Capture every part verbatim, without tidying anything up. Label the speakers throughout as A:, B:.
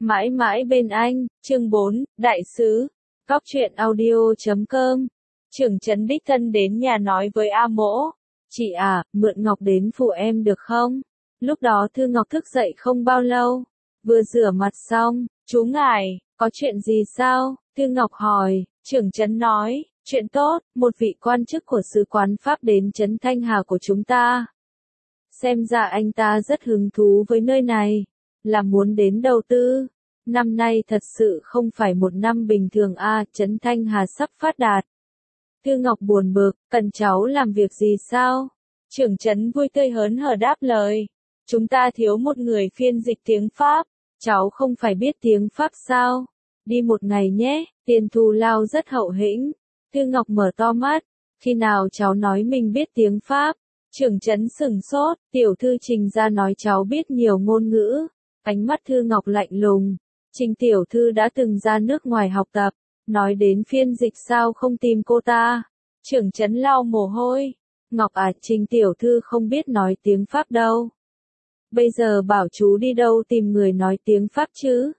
A: Mãi mãi bên anh, chương bốn, Đại sứ. Cóc truyện audio chấm com. Trưởng trấn đích thân đến nhà nói với A Mỗ. Chị à, mượn Ngọc đến phụ em được không? Lúc đó Thư Ngọc thức dậy không bao lâu. Vừa rửa mặt xong, chú ngài, có chuyện gì sao? Thư Ngọc hỏi, trưởng trấn nói, chuyện tốt, một vị quan chức của sứ quán Pháp đến trấn Thanh Hà của chúng ta. Xem ra anh ta rất hứng thú với nơi này, là muốn đến đầu tư. Năm nay thật sự không phải một năm bình thường a, à, trấn Thanh Hà sắp phát đạt. Thư Ngọc buồn bực, cần cháu làm việc gì sao? Trưởng trấn vui tươi hớn hở đáp lời. Chúng ta thiếu một người phiên dịch tiếng Pháp, cháu không phải biết tiếng Pháp sao? Đi một ngày nhé, tiền thù lao rất hậu hĩnh. Thư Ngọc mở to mắt, khi nào cháu nói mình biết tiếng Pháp? Trưởng trấn sửng sốt, tiểu thư Trình ra nói cháu biết nhiều ngôn ngữ. Ánh mắt Thư Ngọc lạnh lùng. Trình tiểu thư đã từng ra nước ngoài học tập, nói đến phiên dịch sao không tìm cô ta. Trưởng trấn lau mồ hôi. Ngọc à, Trình tiểu thư không biết nói tiếng Pháp đâu. Bây giờ bảo chú đi đâu tìm người nói tiếng Pháp chứ?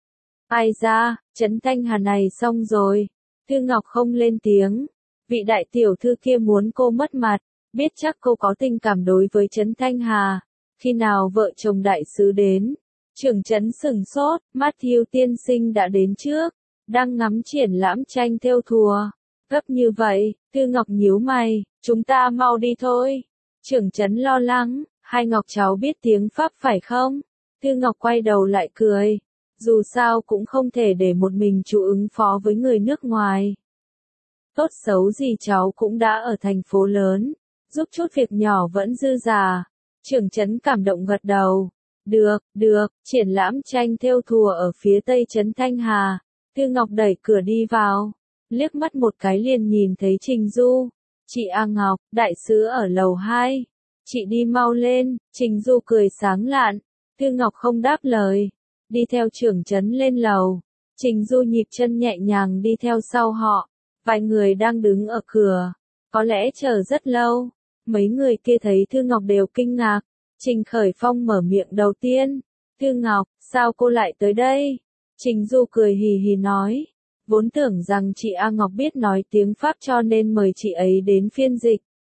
A: Ai ra, trấn Thanh Hà này xong rồi. Thư Ngọc không lên tiếng. Vị đại tiểu thư kia muốn cô mất mặt, biết chắc cô có tình cảm đối với trấn Thanh Hà. Khi nào vợ chồng đại sứ đến? Trưởng trấn sửng sốt, Matthew tiên sinh đã đến trước, đang ngắm triển lãm tranh thêu thùa. Gấp như vậy, Thư Ngọc nhíu mày, chúng ta mau đi thôi. Trưởng trấn lo lắng, hai Ngọc cháu biết tiếng Pháp phải không? Thư Ngọc quay đầu lại cười, dù sao cũng không thể để một mình chú ứng phó với người nước ngoài. Tốt xấu gì cháu cũng đã ở thành phố lớn, giúp chút việc nhỏ vẫn dư giả. Trưởng trấn cảm động gật đầu. Được, được, triển lãm tranh thêu thùa ở phía tây trấn Thanh Hà. Thư Ngọc đẩy cửa đi vào, liếc mắt một cái liền nhìn thấy Trình Du. Chị A Ngọc, đại sứ ở lầu hai. Chị đi mau lên, Trình Du cười sáng lạn. Thư Ngọc không đáp lời, đi theo trưởng trấn lên lầu. Trình Du nhịp chân nhẹ nhàng đi theo sau họ. Vài người đang đứng ở cửa, có lẽ chờ rất lâu. Mấy người kia thấy Thư Ngọc đều kinh ngạc. Trình Khởi Phong mở miệng đầu tiên. Thư Ngọc, sao cô lại tới đây? Trình Du cười hì hì nói. Vốn tưởng rằng chị A Ngọc biết nói tiếng Pháp cho nên mời chị ấy đến phiên dịch.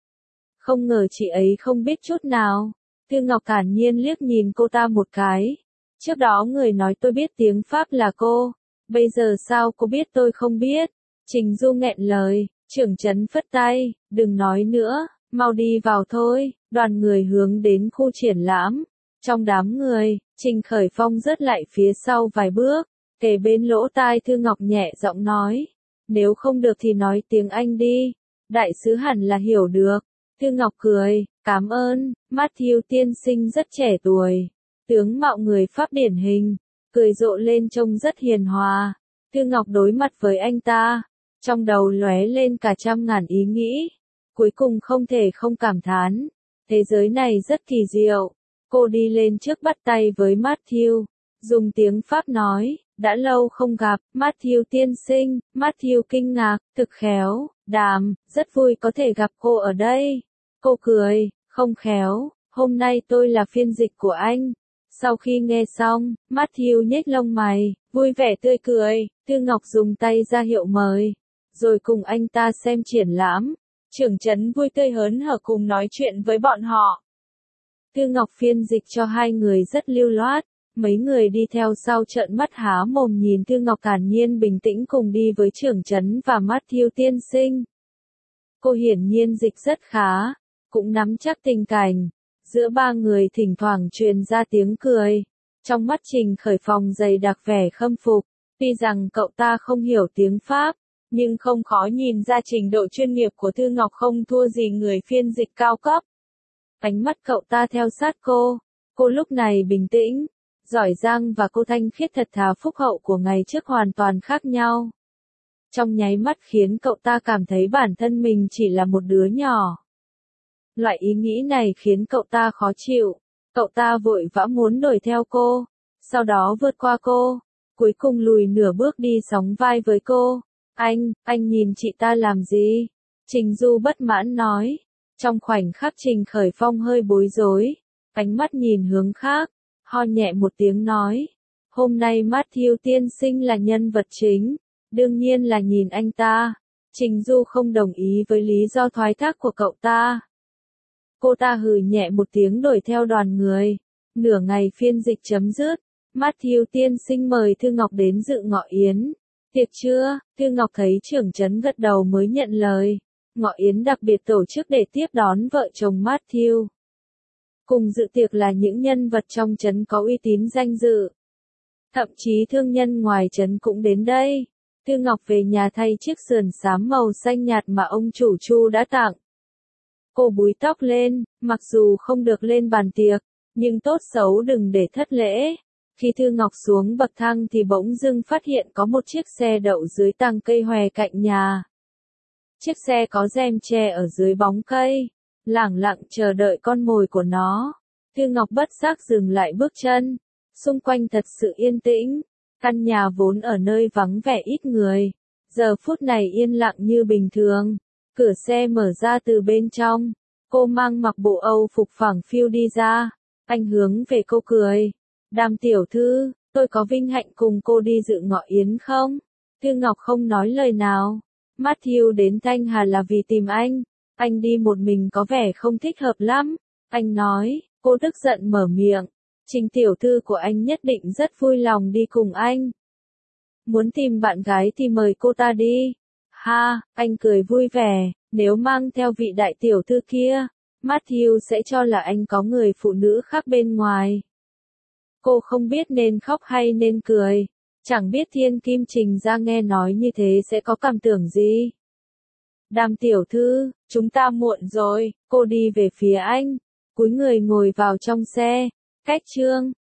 A: Không ngờ chị ấy không biết chút nào. Thư Ngọc thản nhiên liếc nhìn cô ta một cái. Trước đó người nói tôi biết tiếng Pháp là cô. Bây giờ sao cô biết tôi không biết? Trình Du nghẹn lời. Trưởng trấn phất tay, đừng nói nữa, mau đi vào thôi. Đoàn người hướng đến khu triển lãm. Trong đám người, Trình Khởi Phong rớt lại phía sau vài bước, kề bên lỗ tai Thư Ngọc nhẹ giọng nói. Nếu không được thì nói tiếng Anh đi. Đại sứ hẳn là hiểu được. Thư Ngọc cười, cảm ơn, Matthew tiên sinh rất trẻ tuổi. Tướng mạo người Pháp điển hình, cười rộ lên trông rất hiền hòa. Thư Ngọc đối mặt với anh ta, trong đầu lóe lên cả trăm ngàn ý nghĩ. Cuối cùng không thể không cảm thán. Thế giới này rất kỳ diệu. Cô đi lên trước bắt tay với Matthew, dùng tiếng Pháp nói, đã lâu không gặp, Matthew tiên sinh. Matthew kinh ngạc, thực khéo, đàm, rất vui có thể gặp cô ở đây. Cô cười, không khéo, hôm nay tôi là phiên dịch của anh. Sau khi nghe xong, Matthew nhếch lông mày, vui vẻ tươi cười. Thư Ngọc dùng tay ra hiệu mời, rồi cùng anh ta xem triển lãm. Trưởng trấn vui tươi hớn hở cùng nói chuyện với bọn họ. Thư Ngọc phiên dịch cho hai người rất lưu loát. Mấy người đi theo sau trợn mắt há mồm nhìn Thư Ngọc thản nhiên bình tĩnh cùng đi với trưởng trấn và Matthew tiên sinh. Cô hiển nhiên dịch rất khá, cũng nắm chắc tình cảnh. Giữa ba người thỉnh thoảng truyền ra tiếng cười. Trong mắt Trình Khởi Phong dày đặc vẻ khâm phục. Tuy rằng cậu ta không hiểu tiếng Pháp, nhưng không khó nhìn ra trình độ chuyên nghiệp của Thư Ngọc không thua gì người phiên dịch cao cấp. Ánh mắt cậu ta theo sát cô. Cô lúc này bình tĩnh, giỏi giang và cô thanh khiết thật thà phúc hậu của ngày trước hoàn toàn khác nhau. Trong nháy mắt khiến cậu ta cảm thấy bản thân mình chỉ là một đứa nhỏ. Loại ý nghĩ này khiến cậu ta khó chịu. Cậu ta vội vã muốn đuổi theo cô, sau đó vượt qua cô, cuối cùng lùi nửa bước đi sóng vai với cô. Anh, anh nhìn chị ta làm gì? Trình Du bất mãn nói. Trong khoảnh khắc Trình Khởi Phong hơi bối rối, ánh mắt nhìn hướng khác, ho nhẹ một tiếng nói. Hôm nay Matthew tiên sinh là nhân vật chính, đương nhiên là nhìn anh ta. Trình Du không đồng ý với lý do thoái thác của cậu ta. Cô ta hừ nhẹ một tiếng đuổi theo đoàn người. Nửa ngày phiên dịch chấm dứt, Matthew tiên sinh mời Thư Ngọc đến dự ngọ yến. Tiệc trưa, Thư Ngọc thấy trưởng trấn gật đầu mới nhận lời. Ngọ yến đặc biệt tổ chức để tiếp đón vợ chồng Matthew. Cùng dự tiệc là những nhân vật trong trấn có uy tín danh dự. Thậm chí thương nhân ngoài trấn cũng đến đây. Thư Ngọc về nhà thay chiếc sườn xám màu xanh nhạt mà ông chủ Chu đã tặng. Cô búi tóc lên, mặc dù không được lên bàn tiệc, nhưng tốt xấu đừng để thất lễ. Khi Thư Ngọc xuống bậc thang thì bỗng dưng phát hiện có một chiếc xe đậu dưới tàng cây hòe cạnh nhà. Chiếc xe có rèm che ở dưới bóng cây, lẳng lặng chờ đợi con mồi của nó. Thư Ngọc bất giác dừng lại bước chân. Xung quanh thật sự yên tĩnh. Căn nhà vốn ở nơi vắng vẻ ít người, giờ phút này yên lặng như bình thường. Cửa xe mở ra từ bên trong. Cô mang mặc bộ Âu phục phẳng phiu đi ra. Anh hướng về cô cười. Đàm tiểu thư, tôi có vinh hạnh cùng cô đi dự ngọ yến không? Thư Ngọc không nói lời nào. Matthew đến Thanh Hà là vì tìm anh. Anh đi một mình có vẻ không thích hợp lắm. Anh nói, cô tức giận mở miệng. Trình tiểu thư của anh nhất định rất vui lòng đi cùng anh. Muốn tìm bạn gái thì mời cô ta đi. Ha, anh cười vui vẻ, nếu mang theo vị đại tiểu thư kia, Matthew sẽ cho là anh có người phụ nữ khác bên ngoài. Cô không biết nên khóc hay nên cười, chẳng biết Thiên Kim Trình ra nghe nói như thế sẽ có cảm tưởng gì. Đàm tiểu thư, chúng ta muộn rồi, cô đi về phía anh, cúi người ngồi vào trong xe. Cách chương